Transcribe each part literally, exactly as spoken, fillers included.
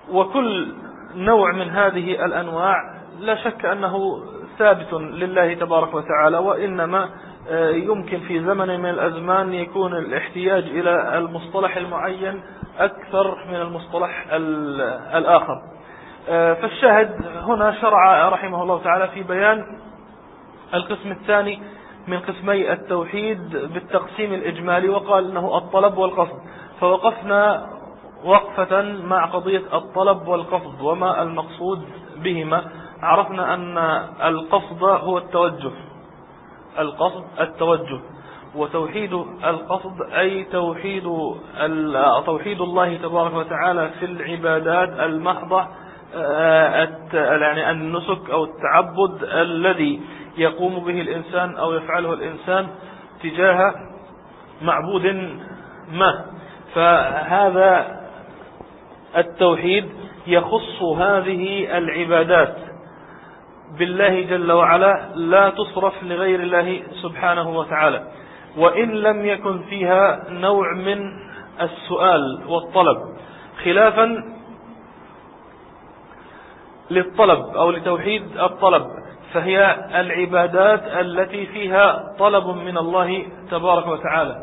وكل نوع من هذه الأنواع لا شك أنه ثابت لله تبارك وتعالى، وإنما يمكن في زمن من الأزمان يكون الاحتياج إلى المصطلح المعين أكثر من المصطلح الآخر. فالشاهد هنا شرع رحمه الله تعالى في بيان القسم الثاني من قسمي التوحيد بالتقسيم الإجمالي، وقال إنه الطلب والقصد. فوقفنا وقفة مع قضية الطلب والقصد وما المقصود بهما. عرفنا أن القصد هو التوجه، القصد التوجه، وتوحيد القصد أي توحيد توحيد الله تبارك وتعالى في العبادات المحضة، يعني النسك أو التعبد الذي يقوم به الإنسان أو يفعله الإنسان تجاه معبود ما. فهذا التوحيد يخص هذه العبادات بالله جل وعلا، لا تصرف لغير الله سبحانه وتعالى، وإن لم يكن فيها نوع من السؤال والطلب، خلافا للطلب أو لتوحيد الطلب، فهي العبادات التي فيها طلب من الله تبارك وتعالى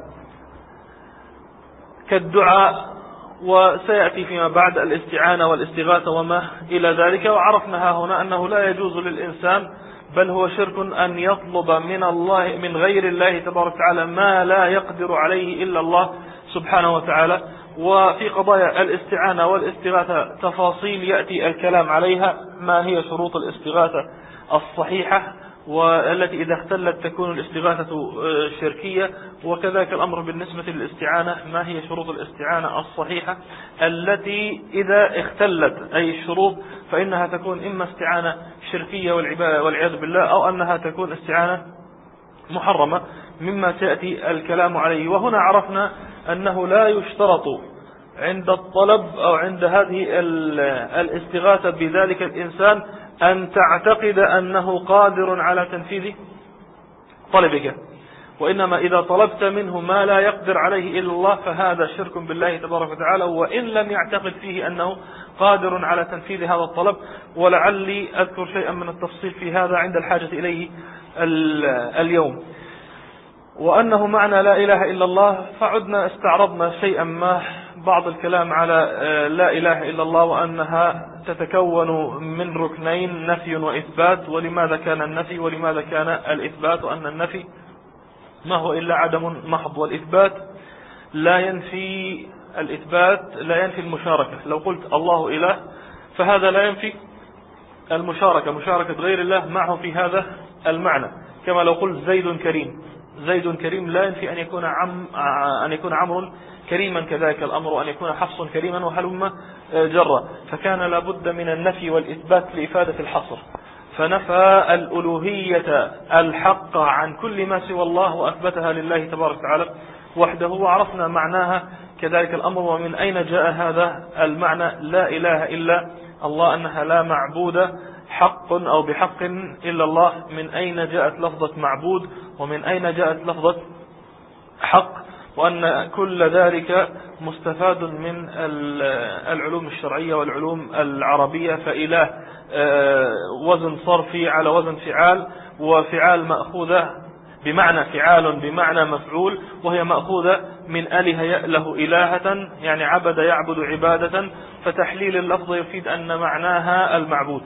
كالدعاء، وسيأتي فيما بعد الاستعانة والاستغاثة وما إلى ذلك. وعرفنا هنا أنه لا يجوز للإنسان، بل هو شرك أن يطلب من الله من غير الله تبارك وتعالى ما لا يقدر عليه إلا الله سبحانه وتعالى. وفي قضايا الاستعانة والاستغاثة تفاصيل يأتي الكلام عليها، ما هي شروط الاستغاثة الصحيحة، والتي إذا اختلت تكون الاستغاثة شركية، وكذلك الأمر بالنسبة للاستعانة، ما هي شروط الاستعانة الصحيحة التي إذا اختلت أي الشروط فإنها تكون إما استعانة شركية والعياذ بالله، أو أنها تكون استعانة محرمة، مما سيأتي الكلام عليه. وهنا عرفنا أنه لا يشترط عند الطلب أو عند هذه الاستغاثة بذلك الإنسان أن تعتقد أنه قادر على تنفيذ طلبك، وإنما إذا طلبت منه ما لا يقدر عليه إلا الله فهذا شرك بالله تبارك وتعالى، وإن لم يعتقد فيه أنه قادر على تنفيذ هذا الطلب. ولعلي أذكر شيئا من التفصيل في هذا عند الحاجة إليه اليوم. وأنه معنى لا إله إلا الله، فعدنا استعرضنا شيئا ما بعض الكلام على لا إله إلا الله، وأنها تتكون من ركنين، نفي وإثبات، ولماذا كان النفي ولماذا كان الإثبات، وأن النفي ما هو إلا عدم محض، والإثبات لا ينفي الإثبات لا ينفي المشاركة. لو قلت الله إله فهذا لا ينفي المشاركة، مشاركة غير الله معه في هذا المعنى. كما لو قلت زيد كريم، زيد كريم لا ينفي أن يكون عم أن يكون عمرو كريما، كذلك الأمر أن يكون حفص كريما وهلم جرا. فكان لابد من النفي والإثبات لإفادة الحصر، فنفى الألوهية الحق عن كل ما سوى الله وأثبتها لله تبارك وتعالى وحده، وعرفنا معناها كذلك الأمر. ومن أين جاء هذا المعنى لا إله إلا الله، أنها لا معبود حق أو بحق إلا الله. من أين جاءت لفظة معبود، ومن أين جاءت لفظة حق، وأن كل ذلك مستفاد من العلوم الشرعية والعلوم العربية. فإله وزن صرفي على وزن فعال، وفعال مأخوذة بمعنى فعال بمعنى مفعول، وهي مأخوذة من أله يأله إلهة، يعني عبد يعبد عبادة، فتحليل اللفظ يفيد أن معناها المعبود.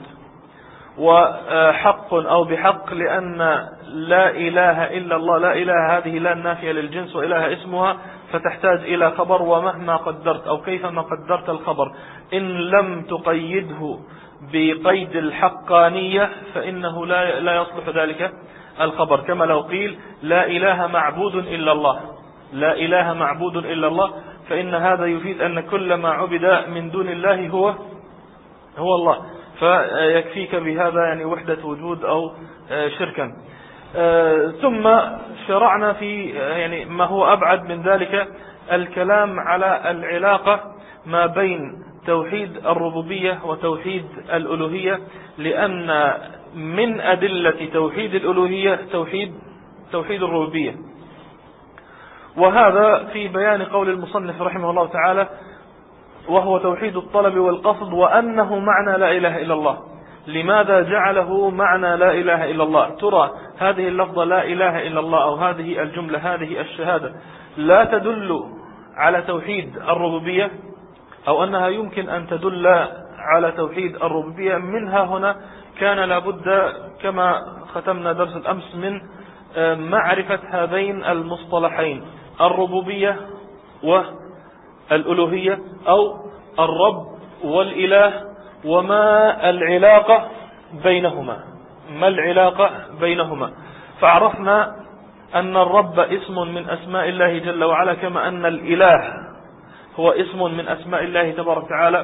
وحق أو بحق لأن لا إله إلا الله، لا إله هذه لا النافية للجنس، وإله اسمها فتحتاج إلى خبر، ومهما قدرت أو كيفما قدرت الخبر إن لم تقيده بقيد الحقانية فإنه لا لا يصلح ذلك الخبر. كما لو قيل لا إله معبود إلا الله، لا إله معبود إلا الله، فإن هذا يفيد أن كل ما عبد من دون الله هو هو الله، فيكفيك بهذا يعني وحدة وجود أو شركا. ثم شرعنا في يعني ما هو أبعد من ذلك الكلام على العلاقة ما بين توحيد الربوبية وتوحيد الألوهية، لأن من أدلة توحيد الألوهية توحيد توحيد الربوبية. وهذا في بيان قول المصنف رحمه الله تعالى وهو توحيد الطلب والقصد، وأنه معنى لا إله إلا الله. لماذا جعله معنى لا إله إلا الله؟ ترى هذه اللفظة لا إله إلا الله أو هذه الجملة هذه الشهادة لا تدل على توحيد الربوبية، أو أنها يمكن أن تدل على توحيد الربوبية. منها هنا كان لابد كما ختمنا درس الأمس من معرفة هذين المصطلحين، الربوبية والألوهية، أو الرب والإله، وما العلاقة بينهما، ما العلاقة بينهما. فعرفنا أن الرب اسم من أسماء الله جل وعلا، كما أن الإله هو اسم من أسماء الله تبارك وتعالى.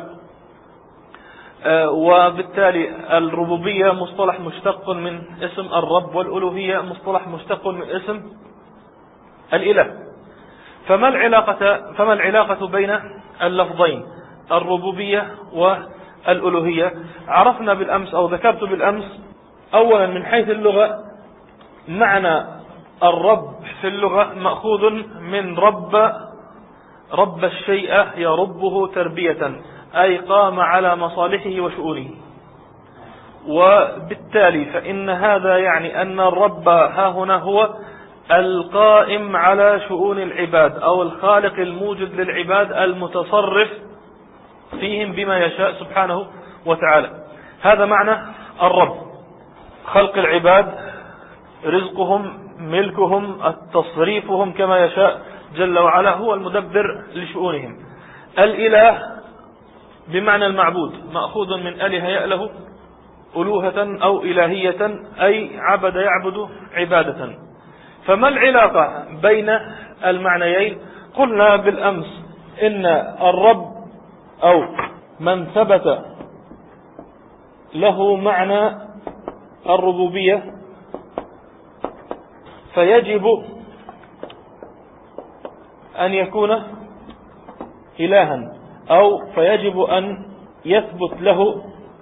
وبالتالي الربوبية مصطلح مشتق من اسم الرب، والألوهية مصطلح مشتق من اسم الإله. فما العلاقة فما العلاقة بين اللفظين الربوبية والألوهية؟ عرفنا بالأمس أو ذكرت بالأمس أولا من حيث اللغة معنى الرب في اللغة مأخوذ من رب رب الشيء يربه تربية، أي قام على مصالحه وشؤونه. وبالتالي فإن هذا يعني أن الرب ها هنا هو القائم على شؤون العباد، أو الخالق الموجد للعباد المتصرف فيهم بما يشاء سبحانه وتعالى. هذا معنى الرب، خلق العباد، رزقهم، ملكهم، تصريفهم كما يشاء جل وعلا، هو المدبر لشؤونهم. الإله بمعنى المعبود، مأخوذ من أله يأله ألوهة أو إلهية، أي عبد يعبد عبادة. فما العلاقة بين المعنيين؟ قلنا بالأمس إن الرب أو من ثبت له معنى الربوبية فيجب أن يكون إلها، أو فيجب أن يثبت له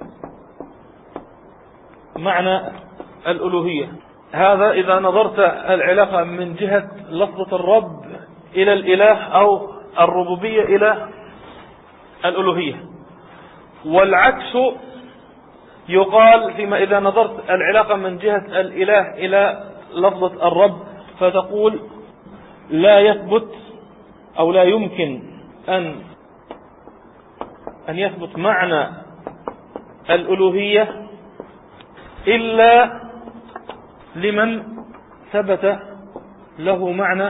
معنى الألوهية. هذا إذا نظرت العلاقة من جهة لفظة الرب إلى الإله، أو الربوبية إلى الألوهية. والعكس يقال فيما إذا نظرت العلاقة من جهة الإله إلى لفظة الرب، فتقول لا يثبت أو لا يمكن أن أن يثبت معنى الألوهية إلا لمن ثبت له معنى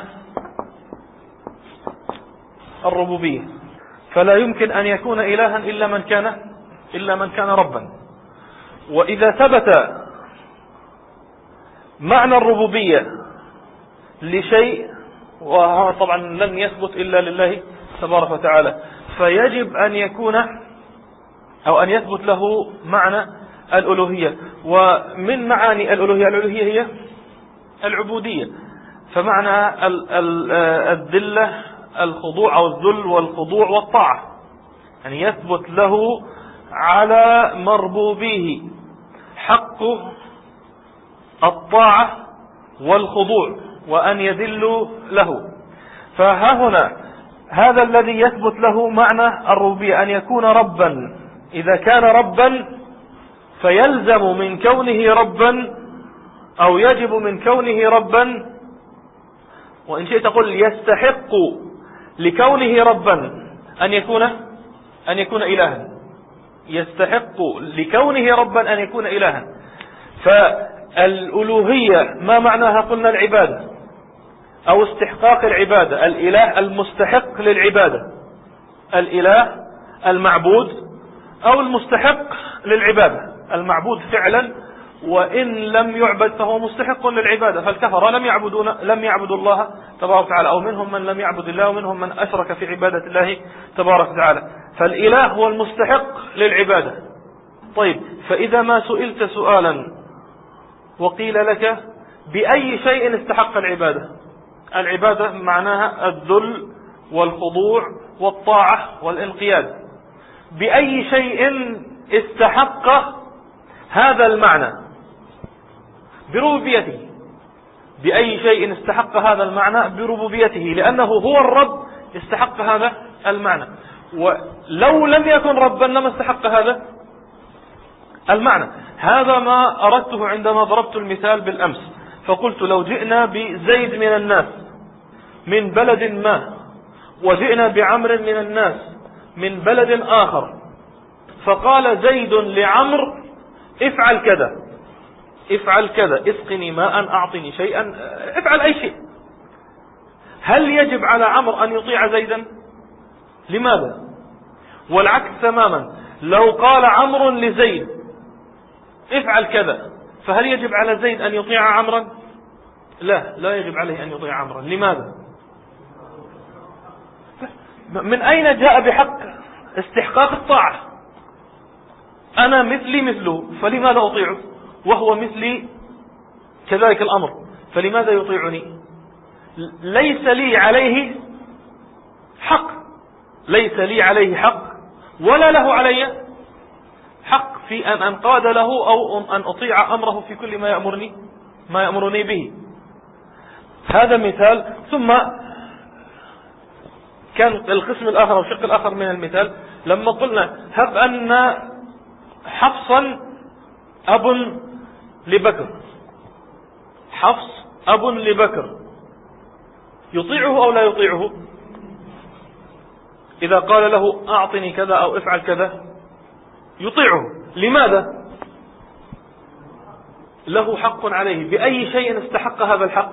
الربوبية. فلا يمكن أن يكون إلها إلا من كان إلا من كان ربا. وإذا ثبت معنى الربوبية لشيء، وطبعا لن يثبت إلا لله تبارك وتعالى، فيجب أن يكون أو أن يثبت له معنى الألوهية. ومن معاني الألوهية الألوهية هي العبودية. فمعنى الذلة الخضوع أو الذل والخضوع والطاعة، يعني يثبت له على مربوبيه حق الطاعة والخضوع، وأن يذلوا له. فها هنا هذا الذي يثبت له معنى الربوبية أن يكون ربا. إذا كان ربا فيلزم من كونه ربا، أو يجب من كونه ربا، وإن شئت تقول يستحق لكونه ربا أن يكون أن يكون إلها، يستحق لكونه ربا أن يكون إلها. فالألوهية ما معناها؟ قلنا العبادة أو استحقاق العبادة، الإله المستحق للعبادة، الإله المعبود أو المستحق للعبادة. المعبود فعلا، وإن لم يعبد فهو مستحق للعبادة. فالكفر لم يعبدون لم يعبدوا الله تبارك وتعالى، أو منهم من لم يعبد الله، ومنهم من أشرك في عبادة الله تبارك وتعالى. فالإله هو المستحق للعبادة. طيب، فإذا ما سئلت سؤالا وقيل لك بأي شيء استحق العبادة؟ العبادة معناها الذل والخضوع والطاعة والانقياد. بأي شيء استحق هذا المعنى؟ بربوبيته. بأي شيء استحق هذا المعنى؟ بربوبيته، لأنه هو الرب استحق هذا المعنى. ولو لم يكن ربا لما استحق هذا المعنى. هذا ما أردته عندما ضربت المثال بالأمس، فقلت لو جئنا بزيد من الناس من بلد ما، وجئنا بعمر من الناس من بلد آخر، فقال زيد لعمر افعل كذا افعل كذا، اسقني ماء، أعطني شيئا، افعل أي شيء، هل يجب على عمرو أن يطيع زيدا؟ لماذا؟ والعكس تماما، لو قال عمرو لزيد افعل كذا، فهل يجب على زيد أن يطيع عمرا؟ لا، لا يجب عليه أن يطيع عمرا. لماذا؟ من أين جاء بحق استحقاق الطاعة؟ أنا مثلي مثله، فلماذا أطيعه؟ وهو مثلي كذلك الأمر، فلماذا يطيعني؟ ليس لي عليه حق، ليس لي عليه حق ولا له علي حق في أن أنقاد له أو أن أطيع أمره في كل ما يأمرني ما يأمرني به. هذا مثال. ثم كان القسم الآخر أو الشق الآخر من المثال لما قلنا هب أن حفصا أب لبكر، حفص أب لبكر، يطيعه أو لا يطيعه؟ إذا قال له أعطني كذا أو افعل كذا يطيعه. لماذا؟ له حق عليه. بأي شيء استحق هذا الحق؟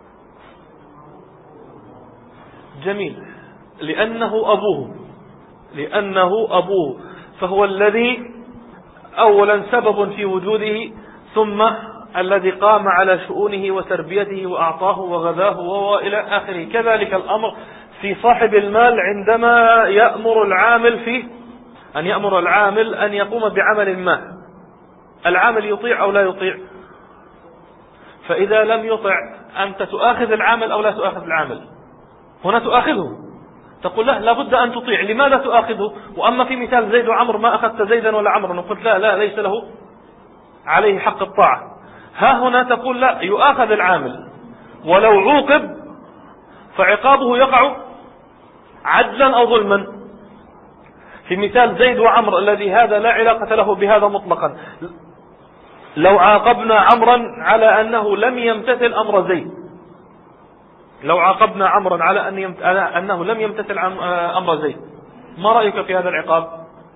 جميل، لأنه أبوه، لأنه أبوه، فهو الذي أولا سبب في وجوده، ثم الذي قام على شؤونه وتربيته وأعطاه وغذاه وإلى آخره. كذلك الأمر في صاحب المال عندما يأمر العامل في أن يأمر العامل أن يقوم بعمل ما، العامل يطيع أو لا يطيع؟ فإذا لم يطع أنت تؤاخذ العامل أو لا تؤاخذ العامل؟ هنا تؤاخذه، تقول له لابد أن تطيع. لماذا تؤاخذه؟ وأما في مثال زيد وعمر ما أخذت زيدا ولا عمرا، وقلت لا لا ليس له عليه حق الطاعة. ها هنا تقول لا، يؤاخذ العامل، ولو عوقب فعقابه يقع عدلا أو ظلما. في مثال زيد وعمر الذي هذا لا علاقة له بهذا مطلقا، لو عاقبنا عمرا على أنه لم يمتثل أمر زيد، لو عاقبنا عمرا على أن يمت... أنه لم يمتثل أمر زيد، ما رأيك في هذا العقاب؟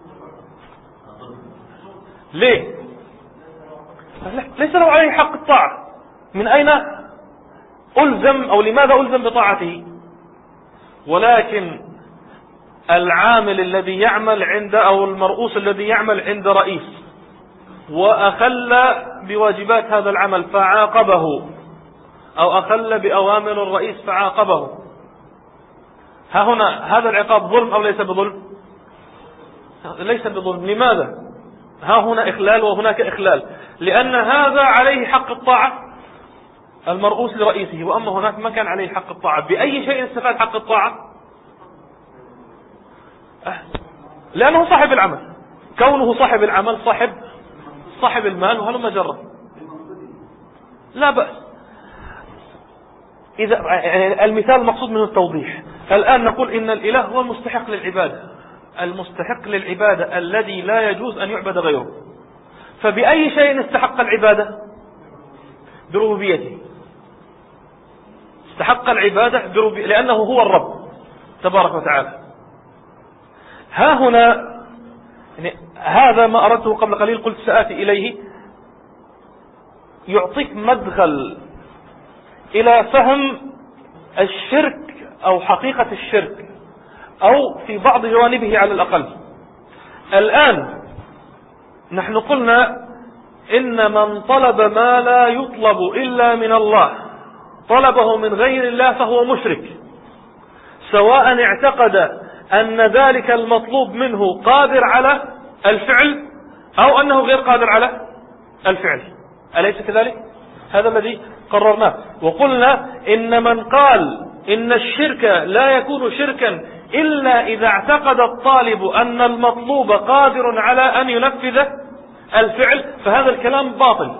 ليه؟ ليس له عليه حق الطاعة. من أين ألزم أو لماذا ألزم بطاعته؟ ولكن العامل الذي يعمل عند أو المرؤوس الذي يعمل عند رئيس وأخل بواجبات هذا العمل فعاقبه، أو أخل بأوامر الرئيس فعاقبه، ها هنا هذا العقاب ظلم أو ليس بظلم؟ ليس بظلم. لماذا؟ ها هنا إخلال وهناك إخلال، لأن هذا عليه حق الطاعة المرؤوس لرئيسه، وأما هناك ما كان عليه حق الطاعة. بأي شيء استفاد حق الطاعة؟ لأنه صاحب العمل، كونه صاحب العمل صاحب صاحب المال، وهلما جرى لا بأس. إذا يعني المثال المقصود منه التوضيح. الآن نقول إن الإله هو المستحق للعبادة، المستحق للعبادة الذي لا يجوز أن يعبد غيره. فبأي شيء استحق العبادة؟ بربوبيته. استحق العبادة بربوبيته لأنه هو الرب تبارك وتعالى. ها هنا يعني هذا ما أردته قبل قليل، قلت سآتي إليه، يعطيك مدخل إلى فهم الشرك أو حقيقة الشرك أو في بعض جوانبه على الأقل. الآن نحن قلنا إن من طلب ما لا يطلب إلا من الله، طلبه من غير الله، فهو مشرك، سواء اعتقد أن ذلك المطلوب منه قادر على الفعل أو أنه غير قادر على الفعل. أليس كذلك؟ هذا الذي قررناه. وقلنا إن من قال إن الشرك لا يكون شركا إلا إذا اعتقد الطالب أن المطلوب قادر على أن ينفذ الفعل، فهذا الكلام باطل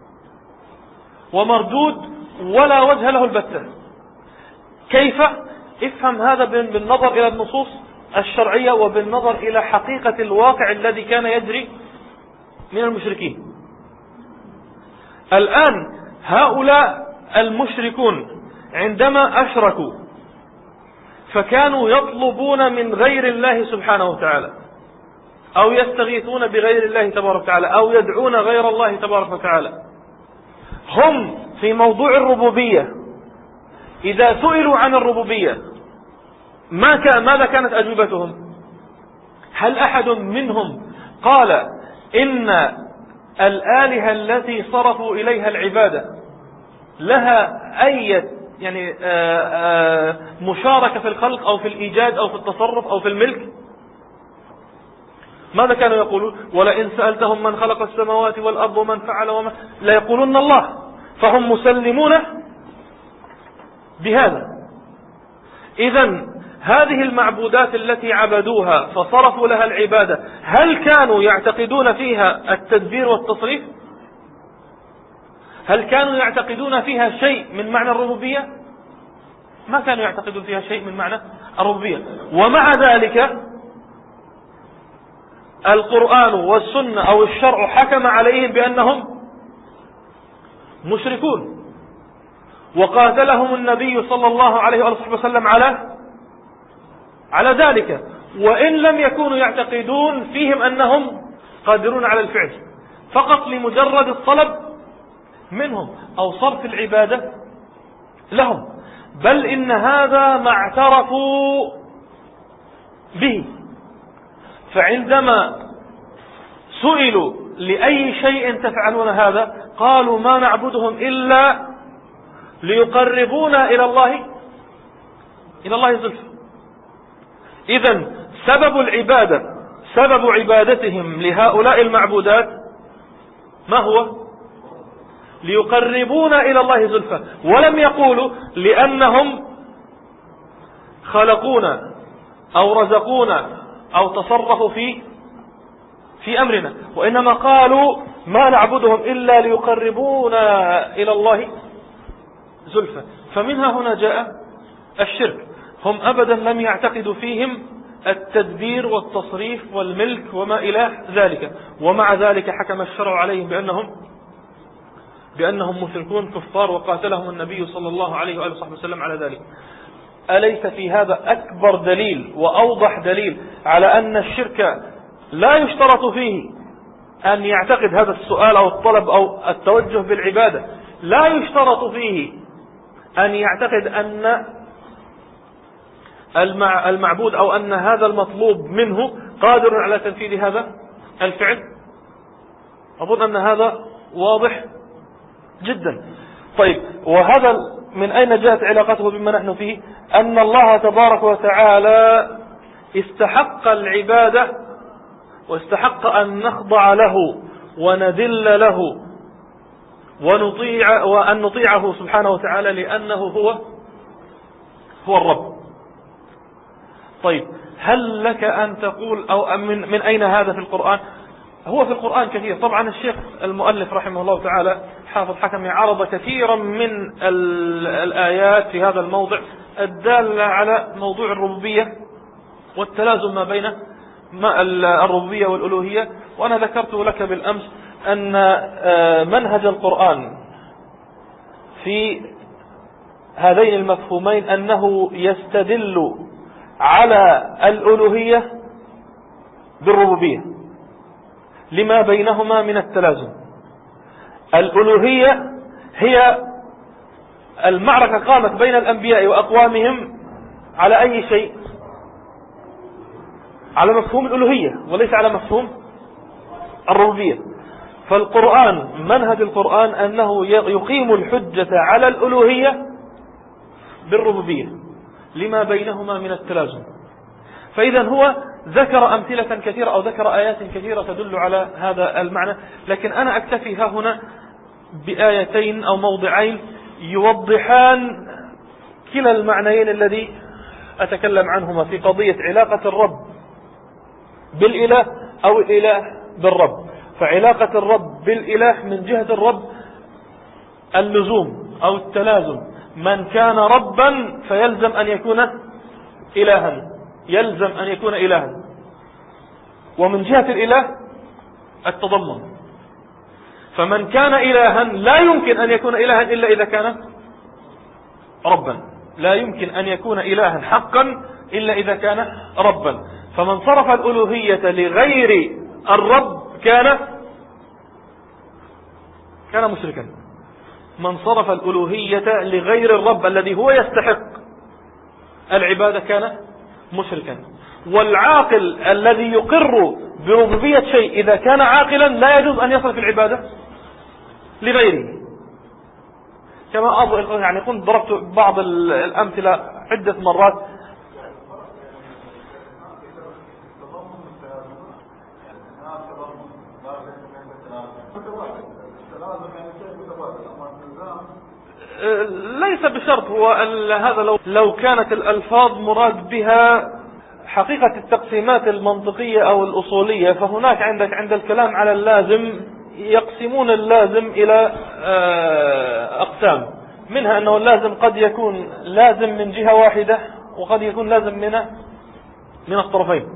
ومردود ولا وجه له البتة. كيف؟ افهم هذا بالنظر إلى النصوص الشرعية وبالنظر إلى حقيقة الواقع الذي كان يجري من المشركين. الآن هؤلاء المشركون عندما أشركوا فكانوا يطلبون من غير الله سبحانه وتعالى، أو يستغيثون بغير الله تبارك وتعالى، أو يدعون غير الله تبارك وتعالى. هم في موضوع الربوبية إذا سئلوا عن الربوبية ما كان ماذا كانت أجوبتهم؟ هل أحد منهم قال إن الآلهة التي صرفوا إليها العبادة لها أي يعني آآ آآ مشاركة في الخلق أو في الإيجاد أو في التصرف أو في الملك؟ ماذا كانوا يقولون؟ ولئن سألتهم من خلق السماوات والأرض ومن فعل وما لا يقولون الله. فهم مسلمون بهذا. إذن هذه المعبودات التي عبدوها فصرفوا لها العبادة هل كانوا يعتقدون فيها التدبير والتصريف؟ هل كانوا يعتقدون فيها شيء من معنى الربوبية؟ ما كانوا يعتقدون فيها شيء من معنى الربوبية. ومع ذلك القرآن والسنة أو الشرع حكم عليهم بأنهم مشركون، وقاتلهم النبي صلى الله عليه وسلم على على ذلك، وإن لم يكونوا يعتقدون فيهم أنهم قادرون على الفعل، فقط لمجرد الطلب منهم أو صرف العبادة لهم. بل إن هذا ما اعترفوا به. فعندما سئلوا لأي شيء تفعلون هذا قالوا ما نعبدهم إلا ليقربونا إلى الله إلى الله زلفى. إذن سبب العبادة سبب عبادتهم لهؤلاء المعبودات ما هو؟ ليقربونا إلى الله زلفى. ولم يقولوا لأنهم خلقونا أو رزقونا أو تصرفوا في في أمرنا، وإنما قالوا ما نعبدهم إلا ليقربونا إلى الله زلفى. فمنها هنا جاء الشرك. هم أبدا لم يعتقدوا فيهم التدبير والتصريف والملك وما إلى ذلك، ومع ذلك حكم الشرع عليهم بأنهم بأنهم مشركون كفار، وقاتلهم النبي صلى الله عليه وآله وصحبه وسلم على ذلك. أليس في هذا أكبر دليل وأوضح دليل على أن الشرك لا يشترط فيه أن يعتقد هذا السؤال أو الطلب أو التوجه بالعبادة، لا يشترط فيه أن يعتقد أن المعبود أو أن هذا المطلوب منه قادر على تنفيذ هذا الفعل؟ أظن أن هذا واضح جدا. طيب، وهذا من أين جاءت علاقته بما نحن فيه؟ أن الله تبارك وتعالى استحق العبادة واستحق أن نخضع له وندل له ونطيع وأن نطيعه سبحانه وتعالى لأنه هو هو الرب. طيب، هل لك أن تقول أو من, من أين هذا في القرآن؟ هو في القرآن كثير. طبعا الشيخ المؤلف رحمه الله تعالى حافظ حكمي عرض كثيرا من الآيات في هذا الموضع الدالة على موضوع الربوبية والتلازم ما بين الربوبية والألوهية. وأنا ذكرت لك بالأمس أن منهج القرآن في هذين المفهومين أنه يستدل على الألوهية بالربوبية لما بينهما من التلازم. الألوهية هي المعركة قامت بين الأنبياء وأقوامهم على أي شيء؟ على مفهوم الألوهية وليس على مفهوم الربوبية. فالقرآن منهج القرآن أنه يقيم الحجة على الألوهية بالربوبية لما بينهما من التلازم. فإذا هو ذكر أمثلة كثيرة أو ذكر آيات كثيرة تدل على هذا المعنى، لكن أنا أكتفي ها هنا بآيتين أو موضعين يوضحان كلا المعنيين الذي أتكلم عنهما في قضية علاقة الرب بالإله أو الإله بالرب. فعلاقة الرب بالإله من جهة الرب اللزوم أو التلازم، من كان ربا فيلزم أن يكون إلها، يلزم أن يكون إلها، ومن جهة الإله التضمن. فمن كان إلها لا يمكن أن يكون إلها إلا إذا كان ربا، لا يمكن أن يكون إلها حقا إلا إذا كان ربا. فمن صرف الألوهية لغير الرب كان كان مشركا. من صرف الألوهية لغير الرب الذي هو يستحق العبادة كان مشركا. والعاقل الذي يقر بربوبية شيء إذا كان عاقلا لا يجوز أن يصرف العبادة لغيره. كما أظن يعني كنت ضربت بعض الأمثلة عدة مرات. ليس بشرط، هو هذا لو لو كانت الألفاظ مراد بها حقيقة التقسيمات المنطقية أو الأصولية، فهناك عندك عند الكلام على اللازم يقسمون اللازم إلى أقسام، منها أنه اللازم قد يكون لازم من جهة واحدة وقد يكون لازم من من الطرفين.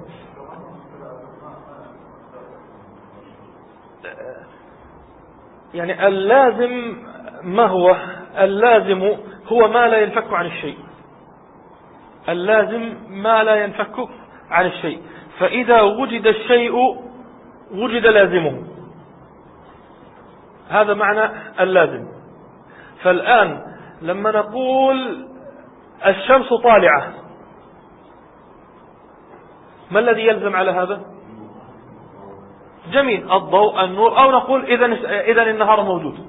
يعني اللازم ما هو؟ اللازم هو ما لا ينفك عن الشيء. اللازم ما لا ينفك عن الشيء، فإذا وجد الشيء وجد لازمه. هذا معنى اللازم. فالآن لما نقول الشمس طالعة، ما الذي يلزم على هذا؟ جميل، الضوء، النور. أو نقول إذن إذن النهار موجود.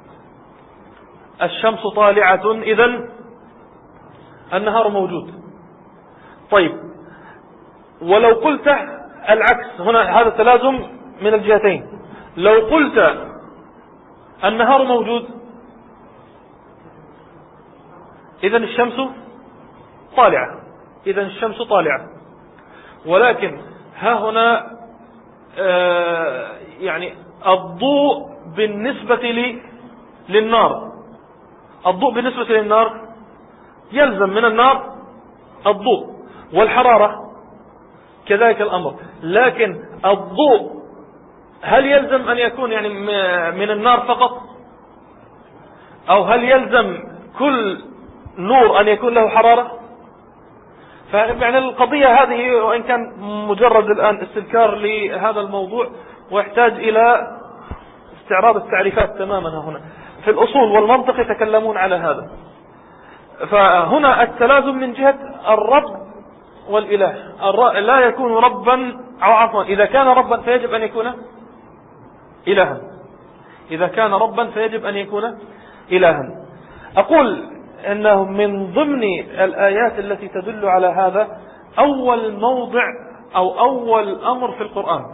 الشمس طالعة إذن النهار موجود. طيب، ولو قلت العكس، هنا هذا التلازم من الجهتين. لو قلت النهار موجود إذن الشمس طالعة، إذن الشمس طالعة. ولكن ها هنا آه يعني الضوء بالنسبة لي للنار، الضوء بالنسبة للنار يلزم من النار الضوء، والحرارة كذلك الأمر. لكن الضوء هل يلزم أن يكون يعني من النار فقط، أو هل يلزم كل نور أن يكون له حرارة؟ فيعني القضية هذه، وإن كان مجرد الآن استذكار لهذا الموضوع ويحتاج إلى استعراض التعريفات تماما. هنا في الأصول والمنطق يتكلمون على هذا. فهنا التلازم من جهة الرب والإله. لا يكون ربا، أو عفوا إذا كان ربا فيجب أن يكون إلها. إذا كان ربا فيجب أن يكون إلها. أقول أنه من ضمن الآيات التي تدل على هذا أول موضع أو أول أمر في القرآن،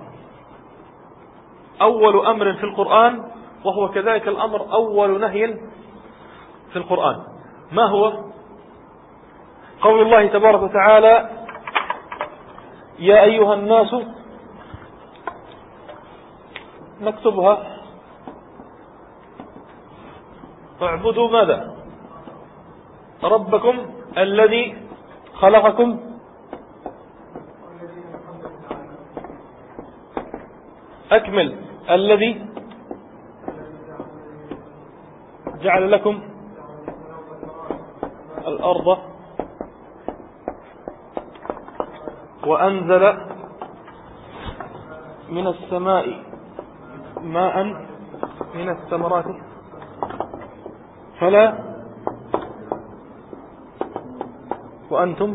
أول أمر في القرآن، وهو كذلك الأمر أول نهي في القرآن. ما هو؟ قول الله تبارك وتعالى: يا أيها الناس، نكتبها، اعبدوا ماذا؟ ربكم الذي خلقكم أكمل الذي جعل لكم الأرض وأنزل من السماء ماء من الثمرات فلا وأنتم.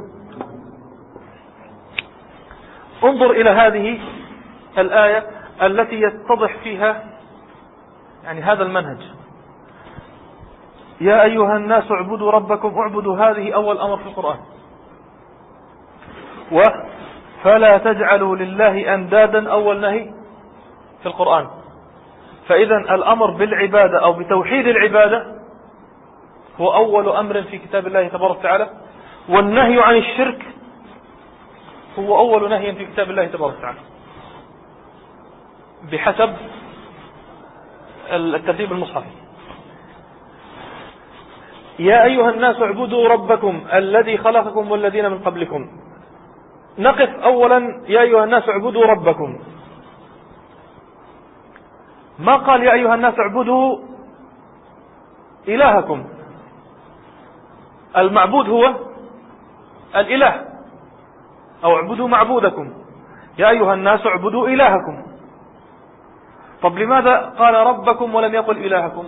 انظر إلى هذه الآية التي يتضح فيها يعني هذا المنهج. يا أيها الناس اعبدوا ربكم، اعبدوا، هذه أول أمر في القرآن. وفلا تجعلوا لله أندادا، أول نهي في القرآن. فإذا الأمر بالعبادة أو بتوحيد العبادة هو أول أمر في كتاب الله تبارك وتعالى، والنهي عن الشرك هو أول نهي في كتاب الله تبارك وتعالى بحسب الترتيب المصحفي. يا أيها الناس اعبدوا ربكم الذي خلقكم والذين من قبلكم. نقف أولا يا أيها الناس اعبدوا ربكم. ما قال يا أيها الناس اعبدوا إلهكم. المعبود هو الإله، أو اعبدوا معبودكم. يا أيها الناس اعبدوا إلهكم. طب لماذا قال ربكم ولم يقل إلهكم؟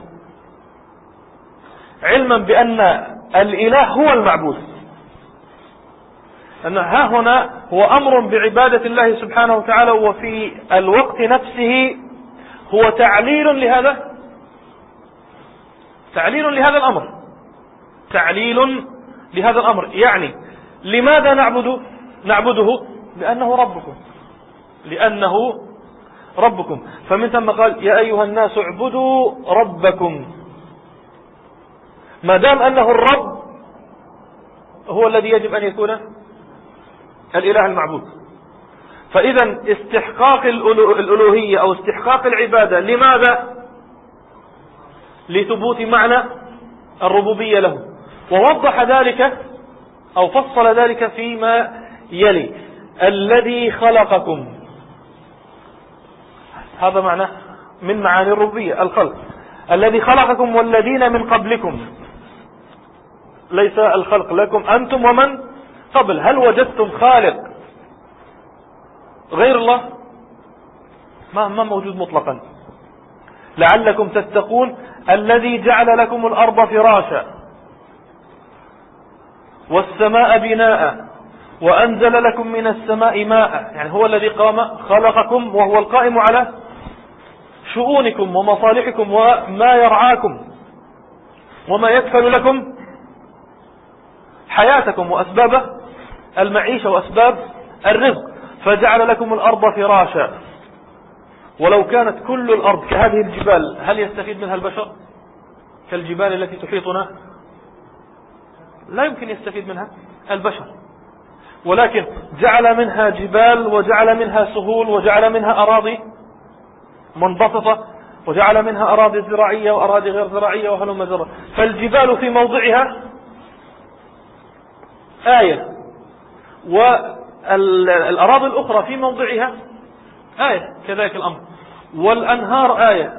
علما بأن الإله هو المعبود، أن ها هنا هو أمر بعبادة الله سبحانه وتعالى، وفي الوقت نفسه هو تعليل لهذا تعليل لهذا الأمر تعليل لهذا الأمر. يعني لماذا نعبد نعبده؟ لأنه ربكم لأنه ربكم. فمن ثم قال يا أيها الناس اعبدوا ربكم. ما دام أنه الرب هو الذي يجب أن يكون الإله المعبود، فإذا استحقاق الألوهية أو استحقاق العبادة لماذا؟ لثبوت معنى الربوبية له. ووضح ذلك أو فصل ذلك فيما يلي: الذي خلقكم. هذا معنى من معاني الربوبية، الخلق. الذي خلقكم والذين من قبلكم. ليس الخلق لكم أنتم ومن قبل. هل وجدتم خالق غير الله؟ ما ما موجود مطلقا. لعلكم تتقون. الذي جعل لكم الأرض فراشا والسماء بناء وأنزل لكم من السماء ماء. يعني هو الذي قام خلقكم، وهو القائم على شؤونكم ومصالحكم وما يرعاكم وما يكفل لكم حياتكم وأسباب المعيشة وأسباب الرزق. فجعل لكم الأرض فراشا. ولو كانت كل الأرض كهذه الجبال هل يستفيد منها البشر؟ كالجبال التي تحيطنا لا يمكن يستفيد منها البشر، ولكن جعل منها جبال وجعل منها سهول وجعل منها أراضي منبسطة وجعل منها أراضي زراعية وأراضي غير زراعية وهلم جرا. فالجبال في موضعها آية، والأراضي الأخرى في موضعها آية كذلك الأمر، والأنهار آية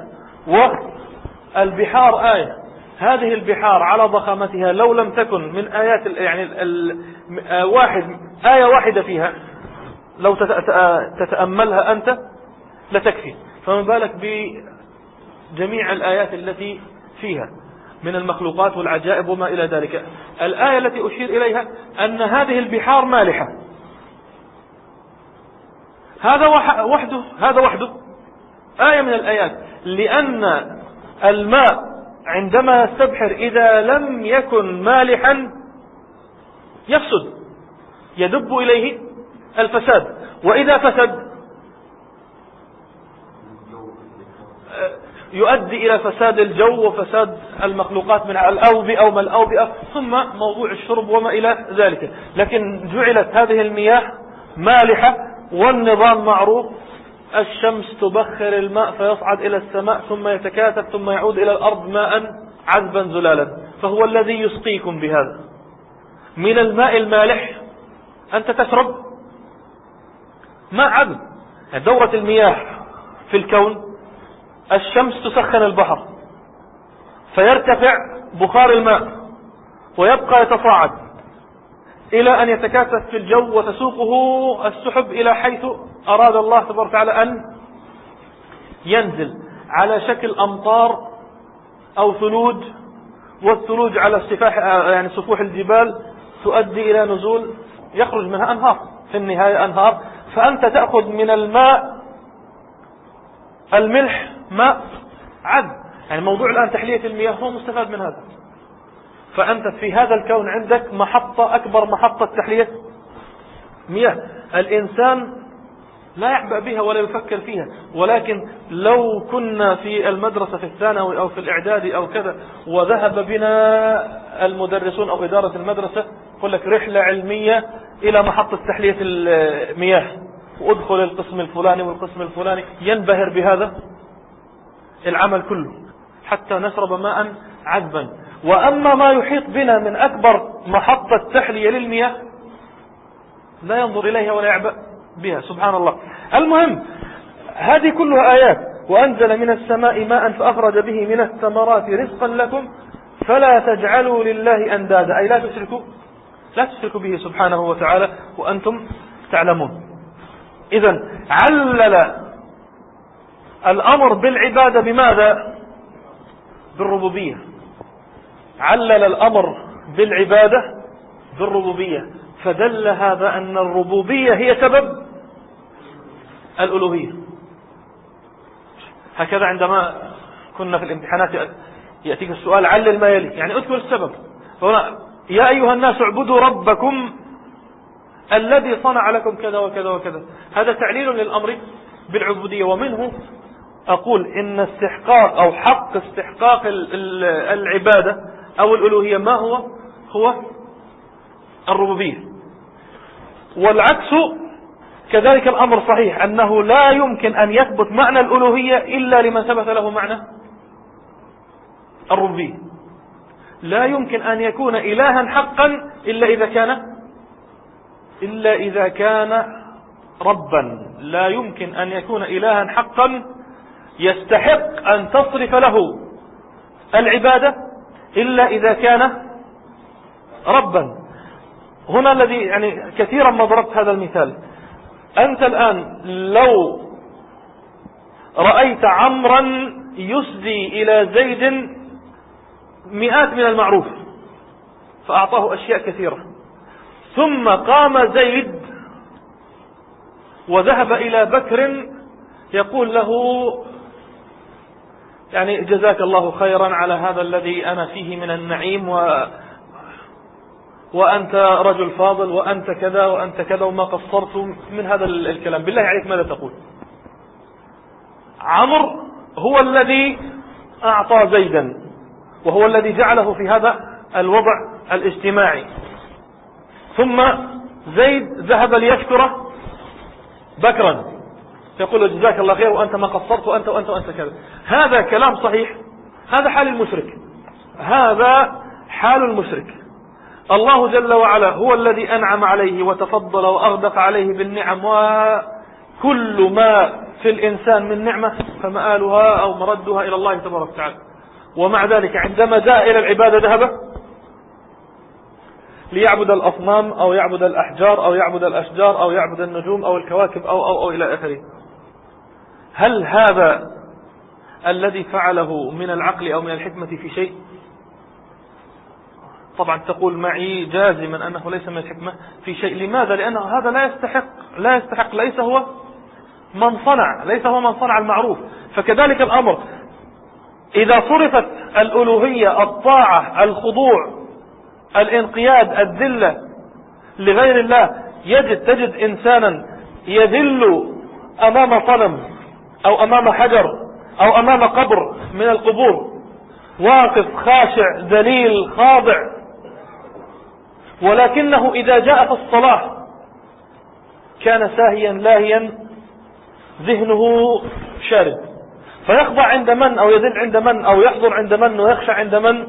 والبحار آية. هذه البحار على ضخامتها لو لم تكن من آيات يعني واحد آية واحدة فيها لو تتأملها أنت لتكفي، فما بالك بجميع الآيات التي فيها من المخلوقات والعجائب وما إلى ذلك. الآية التي أشير إليها أن هذه البحار مالحة. هذا وحده هذا وحده آية من الآيات، لأن الماء عندما يستبحر إذا لم يكن مالحا يفسد، يدب إليه الفساد، وإذا فسد يؤدي إلى فساد الجو وفساد المخلوقات من الأوبئة وما الأوبئة، ثم موضوع الشرب وما إلى ذلك. لكن جعلت هذه المياه مالحة، والنظام معروف: الشمس تبخر الماء فيصعد إلى السماء ثم يتكاثف ثم يعود إلى الأرض ماء عذبا زلالا. فهو الذي يسقيكم بهذا من الماء المالح. أنت تشرب ماء عذب. دورة المياه في الكون: الشمس تسخن البحر فيرتفع بخار الماء ويبقى يتصاعد إلى أن يتكاثف في الجو وتسوقه السحب إلى حيث أراد الله تبارك وتعالى أن ينزل على شكل أمطار أو ثلوج، والثلوج على سفاح يعني سفوح الجبال تؤدي إلى نزول يخرج منها أنهار، في النهاية أنهار. فأنت تأخذ من الماء الملح ماء عذب. يعني موضوع الآن تحلية المياه هو مستفاد من هذا. فأنت في هذا الكون عندك محطة، أكبر محطة تحلية مياه. الإنسان لا يعبأ بها ولا يفكر فيها، ولكن لو كنا في المدرسة في الثانوي أو في الإعدادي أو كذا، وذهب بنا المدرسون أو إدارة المدرسة يقول لك رحلة علمية إلى محطة تحلية المياه، وادخل القسم الفلاني والقسم الفلاني، ينبهر بهذا العمل كله حتى نشرب ماء عذبا. وأما ما يحيط بنا من أكبر محطة تحلية للمياه لا ينظر إليها ولا يعبأ بها سبحان الله. المهم هذه كلها آيات. وأنزل من السماء ماء فأخرج به من الثمرات رزقا لكم فلا تجعلوا لله أندادا، أي لا تشركوا لا تشركوا به سبحانه وتعالى وأنتم تعلمون. إذن علل الأمر بالعبادة بماذا؟ بالربوبية. علل الأمر بالعبادة بالربوبية، فدل هذا أن الربوبية هي سبب الألوهية. هكذا عندما كنا في الامتحانات يأتيك السؤال علل ما يلي، يعني اذكر السبب. هنا يا أيها الناس اعبدوا ربكم الذي صنع لكم كذا وكذا وكذا، هذا تعليل للأمر بالعبودية. ومنه أقول إن استحقاق أو حق استحقاق العبادة أو الألوهية ما هو؟ هو الربوبية. والعكس كذلك الأمر صحيح، أنه لا يمكن أن يثبت معنى الألوهية إلا لمن ثبت له معنى الربوبية. لا يمكن أن يكون إلها حقا إلا إذا كان إلا إذا كان ربا. لا يمكن أن يكون إلها حقا يستحق أن تصرف له العبادة إلا إذا كان ربا. هنا الذي يعني كثيرا ما ضربت هذا المثال. أنت الآن لو رأيت عمرا يسدي إلى زيد مئات من المعروف فأعطاه أشياء كثيرة، ثم قام زيد وذهب إلى بكر يقول له يعني جزاك الله خيرا على هذا الذي أنا فيه من النعيم، و وأنت رجل فاضل وأنت كذا وأنت كذا وما قصرت من هذا الكلام، بالله عليك ماذا تقول؟ عمرو هو الذي أعطى زيدا وهو الذي جعله في هذا الوضع الاجتماعي، ثم زيد ذهب ليشكر بكرا يقول له جزاك الله خير وأنت ما قصرت وأنت وأنت وأنت كذا. هذا كلام صحيح؟ هذا حال المشرك، هذا حال المشرك. الله جل وعلا هو الذي أنعم عليه وتفضل وأغدق عليه بالنعم، وكل ما في الإنسان من نعمة فمآلها أو مردها إلى الله تبارك وتعالى. ومع ذلك عندما جاء إلى العبادة ذهب ليعبد الأصنام أو يعبد الأحجار أو يعبد الأشجار أو يعبد النجوم أو الكواكب أو أو, أو إلى آخره. هل هذا الذي فعله من العقل أو من الحكمة في شيء؟ طبعا تقول معي جازما أنه ليس من الحكمة في شيء. لماذا؟ لأنه هذا لا يستحق لا يستحق ليس هو من صنع ليس هو من صنع المعروف. فكذلك الأمر إذا صرفت الألوهية الطاعة الخضوع الانقياد الذلة لغير الله، يجد تجد إنسانا يذل أمام صنم أو أمام حجر أو أمام قبر من القبور، واقف خاشع ذليل خاضع، ولكنه إذا جاء في الصلاة كان ساهيا لاهيا ذهنه شارد، فيخضع عند من أو يذل عند من أو يحضر عند من ويخشع عند من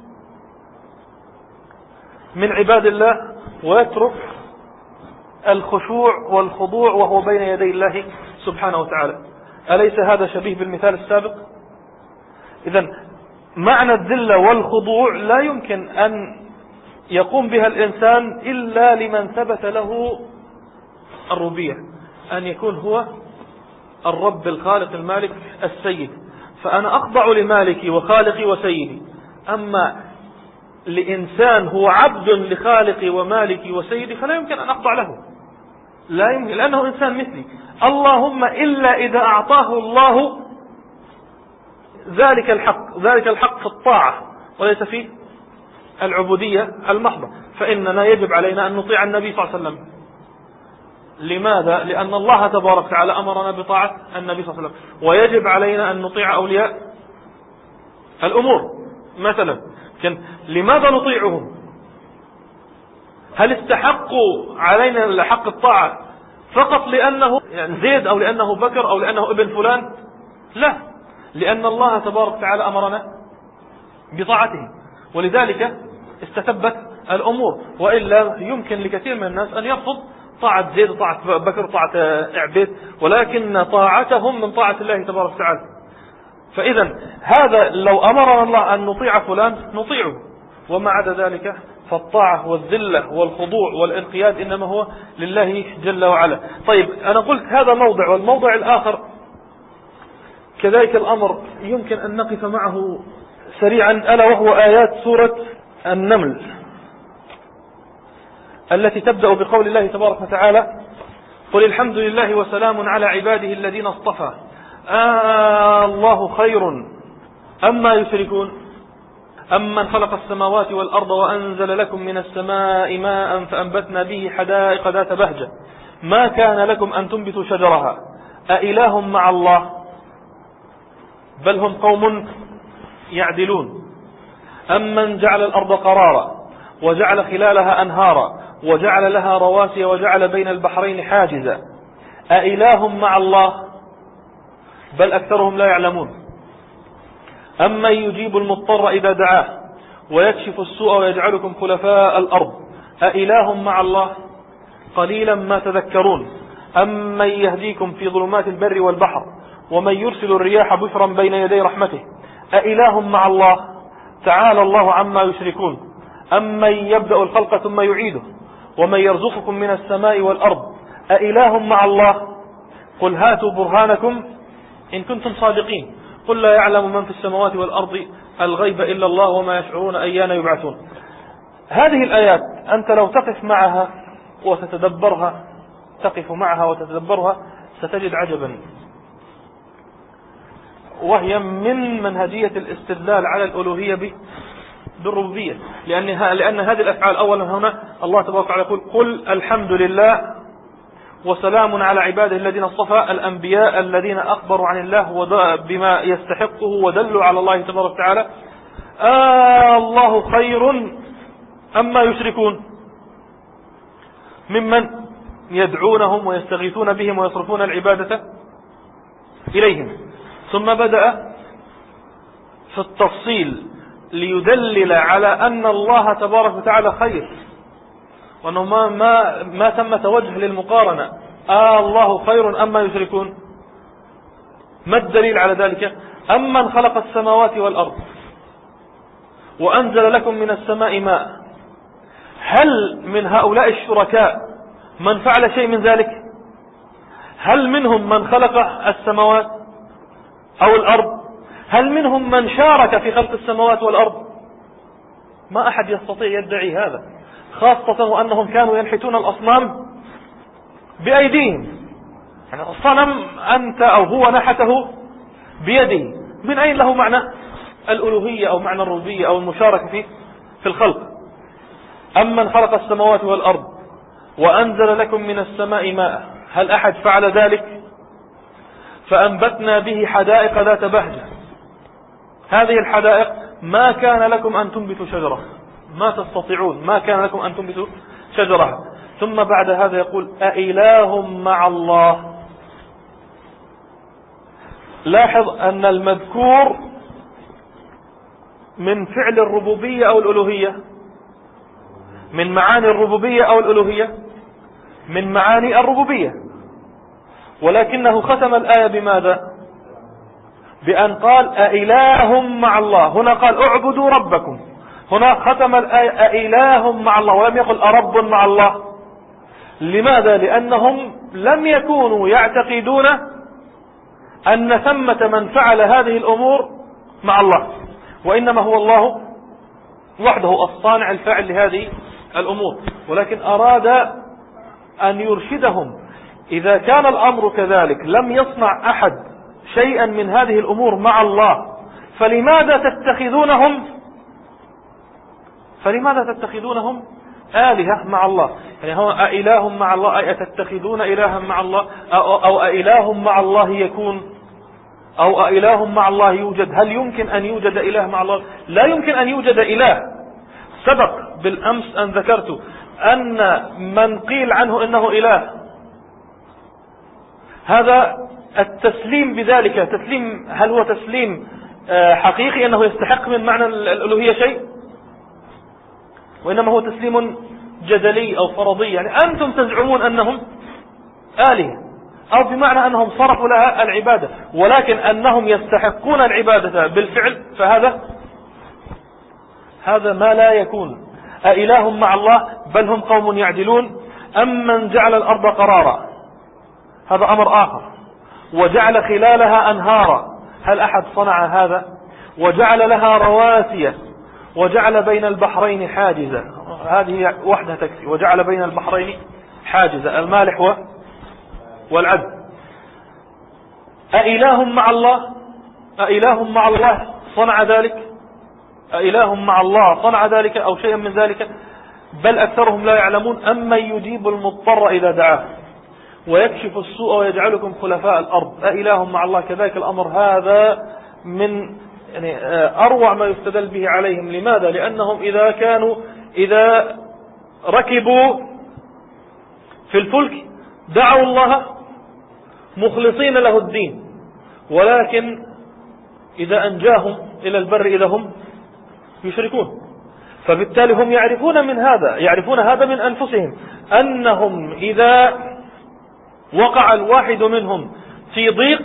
من عباد الله، ويترك الخشوع والخضوع وهو بين يدي الله سبحانه وتعالى. أليس هذا شبيه بالمثال السابق؟ إذن معنى الذلة والخضوع لا يمكن أن يقوم بها الإنسان إلا لمن ثبت له الربوبية، أن يكون هو الرب الخالق المالك السيد. فأنا أخضع لمالكي وخالقي وسيدي. أما لإنسان هو عبد لخالقي ومالكي وسيدي فلا يمكن أن أخضع له، لا يمكن، لأنه إنسان مثلي. اللهم إلا إذا أعطاه الله ذلك الحق ذلك الحق في الطاعة وليس في العبودية المحضة، فإننا يجب علينا أن نطيع النبي صلى الله عليه وسلم. لماذا؟ لأن الله تبارك وتعالى أمرنا بطاعة النبي صلى الله عليه وسلم، ويجب علينا أن نطيع أولياء الأمور. مثلا لماذا نطيعهم؟ هل استحقوا علينا حق الطاعة فقط لأنه يعني زيد أو لأنه بكر أو لأنه ابن فلان؟ لا، لأن الله تبارك وتعالى أمرنا بطاعته، ولذلك استتبت الأمور. وإلا يمكن لكثير من الناس أن يرفض طاعة زيد وطاعة بكر وطاعة عبيد، ولكن طاعتهم من طاعة الله تبارك وتعالى. فإذا هذا لو أمرنا الله أن نطيع فلان نطيعه، وما عدا ذلك فالطاعة والذلة والخضوع والانقياد إنما هو لله جل وعلا. طيب أنا قلت هذا موضع، والموضع الآخر كذلك الأمر يمكن أن نقف معه سريعا، ألا وهو آيات سورة النمل التي تبدأ بقول الله تبارك وتعالى: قل الحمد لله وسلام على عباده الذين اصطفى آه الله خير أما يشركون أمن خلق السماوات والأرض وأنزل لكم من السماء ماء فأنبتنا به حدائق ذات بهجة ما كان لكم أن تنبتوا شجرها أإله مع الله بل هم قوم يعدلون أمن جعل الأرض قرارا وجعل خلالها أنهارا وجعل لها رواسي وجعل بين البحرين حاجزا أإله مع الله بل أكثرهم لا يعلمون أمن يجيب المضطر إذا دعاه ويكشف السوء ويجعلكم خلفاء الأرض أإله مع الله قليلا ما تذكرون أمن يهديكم في ظلمات البر والبحر ومن يرسل الرياح بشرا بين يدي رحمته أإله مع الله تعالى الله عما يشركون أمن يبدأ الخلق ثم يعيده ومن يرزقكم من السماء والأرض أإله مع الله قل هاتوا برهانكم إن كنتم صادقين قل لا يعلم من في السماوات والأرض الغيب إلا الله وما يشعرون أيان يبعثون. هذه الآيات أنت لو تقف معها وتتدبرها تقف معها وتتدبرها ستجد عجبا، وهي من منهجية الاستدلال على الألوهية بالربوبية، لأن لأن هذه الأفعال أولا هنا الله تبارك وتعالى يقول: قل الحمد لله وسلام على عباده الذين اصطفى، الأنبياء الذين أخبروا عن الله بما يستحقه ودلوا على الله تبارك وتعالى. آه الله خير أما يشركون ممن يدعونهم ويستغيثون بهم ويصرفون العبادة إليهم. ثم بدأ في التفصيل ليدلل على أن الله تبارك وتعالى خير، وأنه ما, ما, ما ثمة وجه للمقارنة. آه الله خير أما يشركون. ما الدليل على ذلك؟ أمن خلق السماوات والأرض وأنزل لكم من السماء ماء. هل من هؤلاء الشركاء من فعل شيء من ذلك؟ هل منهم من خلق السماوات أو الأرض؟ هل منهم من شارك في خلق السماوات والأرض؟ ما أحد يستطيع يدعي هذا، خاصة وأنهم كانوا ينحتون الأصنام بأيديهم. يعني الصنم أنت أو هو نحته بيده، من أين له معنى الألوهية أو معنى الربوبية أو المشاركة في في الخلق؟ أمن خلق السماوات والأرض وأنزل لكم من السماء ماء. هل أحد فعل ذلك؟ فأنبتنا به حدائق ذات بهجة. هذه الحدائق ما كان لكم أن تنبتوا شجرة، ما تستطيعون، ما كان لكم أن تنبتوا شجرة. ثم بعد هذا يقول: أإله مع الله. لاحظ أن المذكور من فعل الربوبية أو الألوهية، من معاني الربوبية أو الألوهية، من معاني الربوبية، ولكنه ختم الآية بماذا؟ بأن قال: أإله مع الله. هنا قال: اعبدوا ربكم. هنا ختم الآية: أإله مع الله، ولم يقل أرب مع الله. لماذا؟ لأنهم لم يكونوا يعتقدون أن ثمة من فعل هذه الأمور مع الله، وإنما هو الله وحده الصانع الفاعل لهذه الأمور. ولكن أراد أن يرشدهم: إذا كان الأمر كذلك، لم يصنع أحد شيئا من هذه الأمور مع الله، فلماذا تتخذونهم فلماذا تتخذونهم آلهة مع الله؟ يعني هو أإله مع الله، أي أتتخذون إلها مع الله، أو, أو أإله مع الله يكون، أو أإله مع الله يوجد. هل يمكن أن يوجد إله مع الله؟ لا يمكن أن يوجد إله. سبق بالأمس أن ذكرت أن من قيل عنه إنه إله، هذا التسليم بذلك تسليم، هل هو تسليم حقيقي أنه يستحق من معنى الألوهية شيء؟ وإنما هو تسليم جدلي أو فرضي، يعني أنتم تزعمون أنهم آلهة، أو بمعنى أنهم صرفوا لها العبادة، ولكن أنهم يستحقون العبادة بالفعل، فهذا هذا ما لا يكون. أإله مع الله؟ بل هم قوم يعدلون. أم من جعل الأرض قرارا، هذا أمر آخر، وجعل خلالها أنهارا، هل أحد صنع هذا؟ وجعل لها رواسي، وجعل بين البحرين حاجزا، هذه وحدة تكفي. وجعل بين البحرين حاجزا، المالح والعذب. أإله مع الله؟ أإله مع الله صنع ذلك؟ أإله مع الله صنع ذلك أو شيئا من ذلك؟ بل أكثرهم لا يعلمون. أمن يجيب المضطر إذا دعاه ويكشف السوء ويجعلكم خلفاء الأرض، أإله مع الله؟ كذلك الأمر. هذا من يعني أروع ما يستدل به عليهم. لماذا؟ لأنهم إذا كانوا إذا ركبوا في الفلك دعوا الله مخلصين له الدين، ولكن إذا أنجاهم إلى البر إذا هم يشركون. فبالتالي هم يعرفون من هذا، يعرفون هذا من أنفسهم، أنهم إذا وقع الواحد منهم في ضيق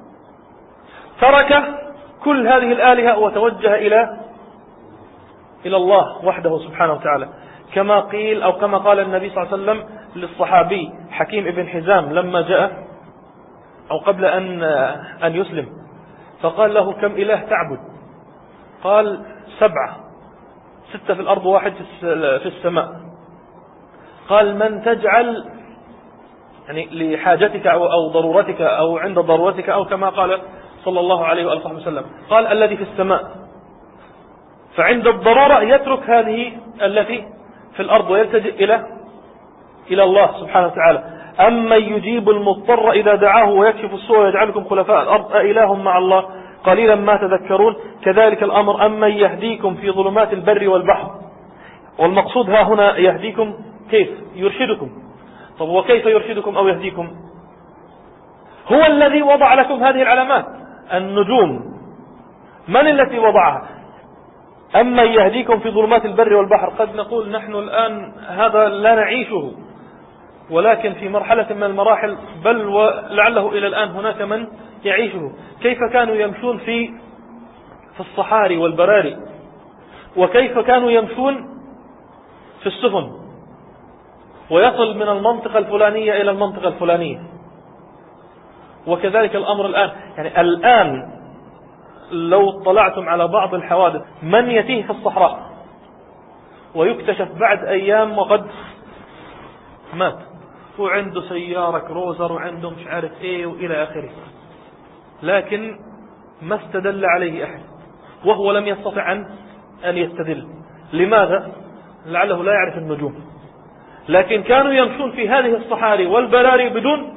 ترك كل هذه الآلهة وتوجه إلى إلى الله وحده سبحانه وتعالى، كما قيل أو كما قال النبي صلى الله عليه وسلم للصحابي حكيم ابن حزام لما جاء أو قبل أن أن يسلم، فقال له: كم إله تعبد؟ قال: سبعة، ستة في الأرض واحد في السماء. قال: من تجعل يعني لحاجتك أو ضرورتك أو عند ضرورتك، أو كما قال صلى الله عليه وآله وسلم. قال: الذي في السماء. فعند الضرورة يترك هذه التي في الأرض ويلتجئ إلى إلى الله سبحانه وتعالى. أمن يجيب المضطر إذا دعاه ويكشف السوء ويجعلكم خلفاء الأرض أإله مع الله قليلا ما تذكرون. كذلك الأمر. أمن يهديكم في ظلمات البر والبحر، والمقصود ها هنا يهديكم كيف؟ يرشدكم. طب وكيف يرشدكم أو يهديكم؟ هو الذي وضع لكم هذه العلامات، النجوم. من التي وضعها؟ أما يهديكم في ظلمات البر والبحر. قد نقول نحن الآن هذا لا نعيشه، ولكن في مرحلة من المراحل بل ولعله إلى الآن هناك من يعيشه. كيف كانوا يمشون في في الصحاري والبراري، وكيف كانوا يمشون في السفن ويصل من المنطقة الفلانية إلى المنطقة الفلانية. وكذلك الأمر الآن، يعني الآن لو اطلعتم على بعض الحوادث، من يتيه في الصحراء ويكتشف بعد أيام وقد مات، وعنده سيارة كروزر وعنده مش عارف ايه وإلى آخره، لكن ما استدل عليه أحد، وهو لم يستطع أن يستدل. لماذا؟ لعله لا يعرف النجوم. لكن كانوا يمشون في هذه الصحاري والبراري بدون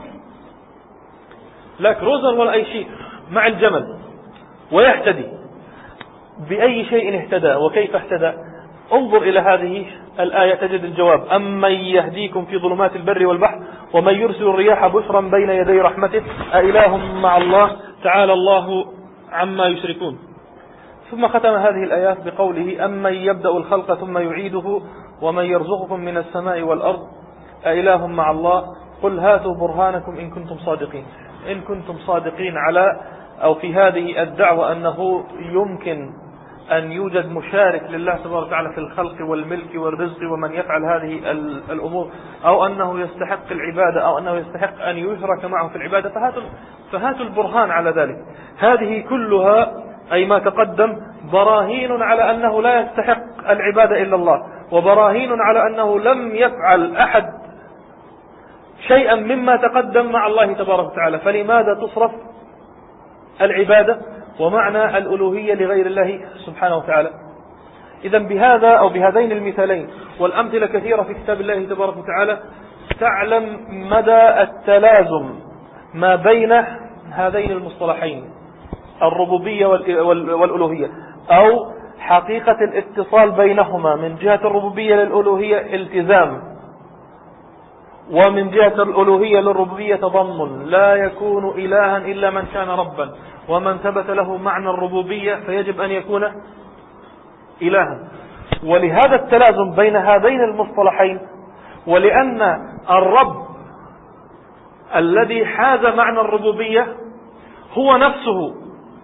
لا كروزر ولا أي شيء، مع الجمل، ويهتدي. بأي شيء اهتدى وكيف اهتدى؟ انظر إلى هذه الآية تجد الجواب. أمن يهديكم في ظلمات البر والبحر ومن يرسل الرياح بشرا بين يدي رحمته أإله مع الله تعالى الله عما يشركون. ثم ختم هذه الآيات بقوله: أمن يبدأ الخلق ثم يعيده ومن يرزقكم من السماء والأرض أإله مع الله قل هاتوا برهانكم إن كنتم صادقين. إن كنتم صادقين على أو في هذه الدعوة أنه يمكن أن يوجد مشارك لله سبحانه وتعالى في الخلق والملك والرزق ومن يفعل هذه الأمور، أو أنه يستحق العبادة، أو أنه يستحق أن يشرك معه في العبادة، فهاتوا, فهاتوا البرهان على ذلك. هذه كلها أي ما تقدم براهين على أنه لا يستحق العبادة إلا الله، وبراهين على أنه لم يفعل أحد شيئا مما تقدم مع الله تبارك وتعالى. فلماذا تصرف العبادة ومعنى الألوهية لغير الله سبحانه وتعالى؟ إذا بهذا أو بهذين المثالين والأمثلة كثيرة في كتاب الله تبارك وتعالى تعلم مدى التلازم ما بين هذين المصطلحين، الربوبية والألوهية، أو حقيقة الاتصال بينهما. من جهة الربوبية للألوهية التزام، ومن جهة الألوهية للربوبية تضمن. لا يكون إلها إلا من كان ربا، ومن ثبت له معنى الربوبية فيجب أن يكون إلها. ولهذا التلازم بين هذين المصطلحين، ولأن الرب الذي حاز معنى الربوبية هو نفسه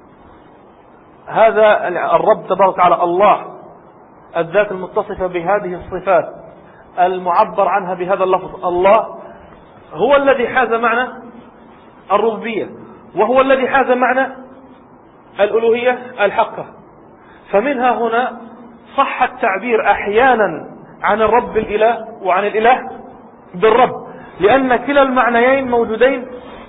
هذا الرب تبارك وتعالى، الله الذات المتصفة بهذه الصفات المعبر عنها بهذا اللفظ، الله هو الذي حاز معنى الربوبية، وهو الذي حاز معنى الألوهية الحقة. فمنها هنا صح التعبير أحيانا عن الرب بالإله وعن الإله بالرب، لأن كلا المعنيين موجودين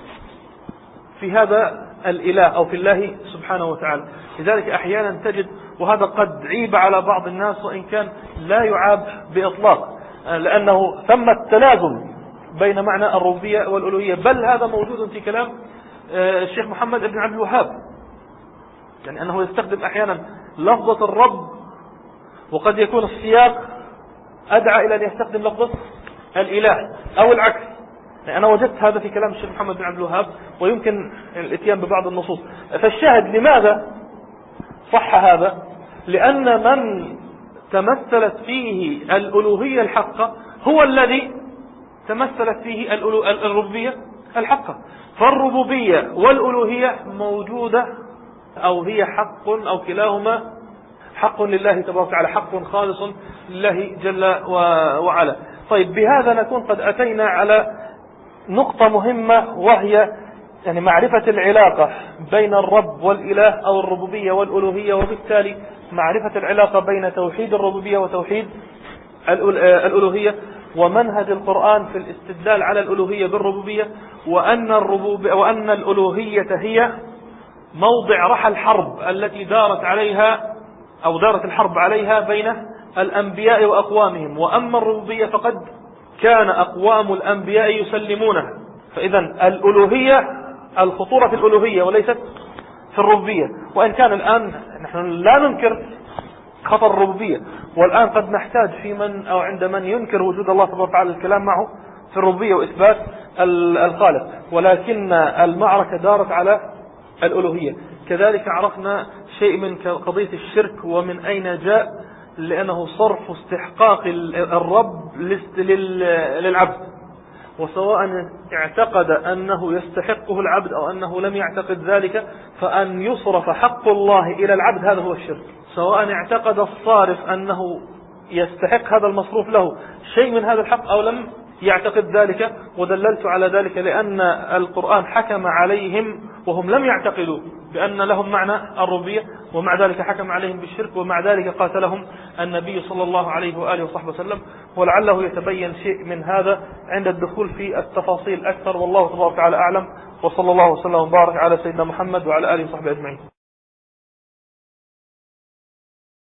في هذا الإله أو في الله سبحانه وتعالى. لذلك أحيانا تجد، وهذا قد عيب على بعض الناس وإن كان لا يعاب بإطلاق، لأنه ثم التلازم بين معنى الربوبية والألوهية، بل هذا موجود في كلام الشيخ محمد بن عبد الوهاب، يعني أنه يستخدم أحيانا لفظة الرب وقد يكون السياق أدعى إلى أن يستخدم لفظة الإله أو العكس. يعني أنا وجدت هذا في كلام الشيخ محمد بن عبد الوهاب، ويمكن الاتيان ببعض النصوص. فالشاهد لماذا صح هذا؟ لأن من تمثلت فيه الألوهية الحقة هو الذي تمثلت فيه الربوبية الحقة. فالربوبية والألوهية موجودة، أو هي حق أو كلاهما حق لله تبارك وتعالى، حق خالص لله جل وعلا. طيب، بهذا نكون قد أتينا على نقطة مهمة، وهي يعني معرفة العلاقة بين الرب والإله أو الربوبية والألوهية، وبالتالي معرفة العلاقة بين توحيد الربوبية وتوحيد الألوهية، ومنهج القرآن في الاستدلال على الألوهية بالربوبية، وأن الربوبية وأن الألوهية هي موضع رحى الحرب التي دارت عليها أو دارت الحرب عليها بين الأنبياء وأقوامهم، وأما الربوبية فقد كان أقوام الأنبياء يسلمونها. فإذا الألوهية، الخطورة في الألوهية وليست في الربوبية، وإن كان الآن نحن لا ننكر خطر الربوبية، والآن قد نحتاج في من أو عند من ينكر وجود الله تبارك وتعالى الكلام معه في الربوبية وإثبات الخالق، ولكن المعركة دارت على الألوهية. كذلك عرفنا شيء من قضية الشرك ومن أين جاء، لأنه صرف استحقاق الرب للعبد، وسواء اعتقد أنه يستحقه العبد أو أنه لم يعتقد ذلك، فأن يصرف حق الله إلى العبد هذا هو الشرك. سواء اعتقد الصارف أنه يستحق هذا المصروف له شيء من هذا الحق أو لم يعتقد ذلك. ودللت على ذلك لأن القرآن حكم عليهم وهم لم يعتقدوا بأن لهم معنى الربوبية، ومع ذلك حكم عليهم بالشرك، ومع ذلك قاتلهم النبي صلى الله عليه وآله وصحبه وسلم. ولعله يتبين شيء من هذا عند الدخول في التفاصيل أكثر، والله تبارك وتعالى أعلم، وصلى الله وسلم وبارك على سيدنا محمد وعلى آله وصحبه أجمعين.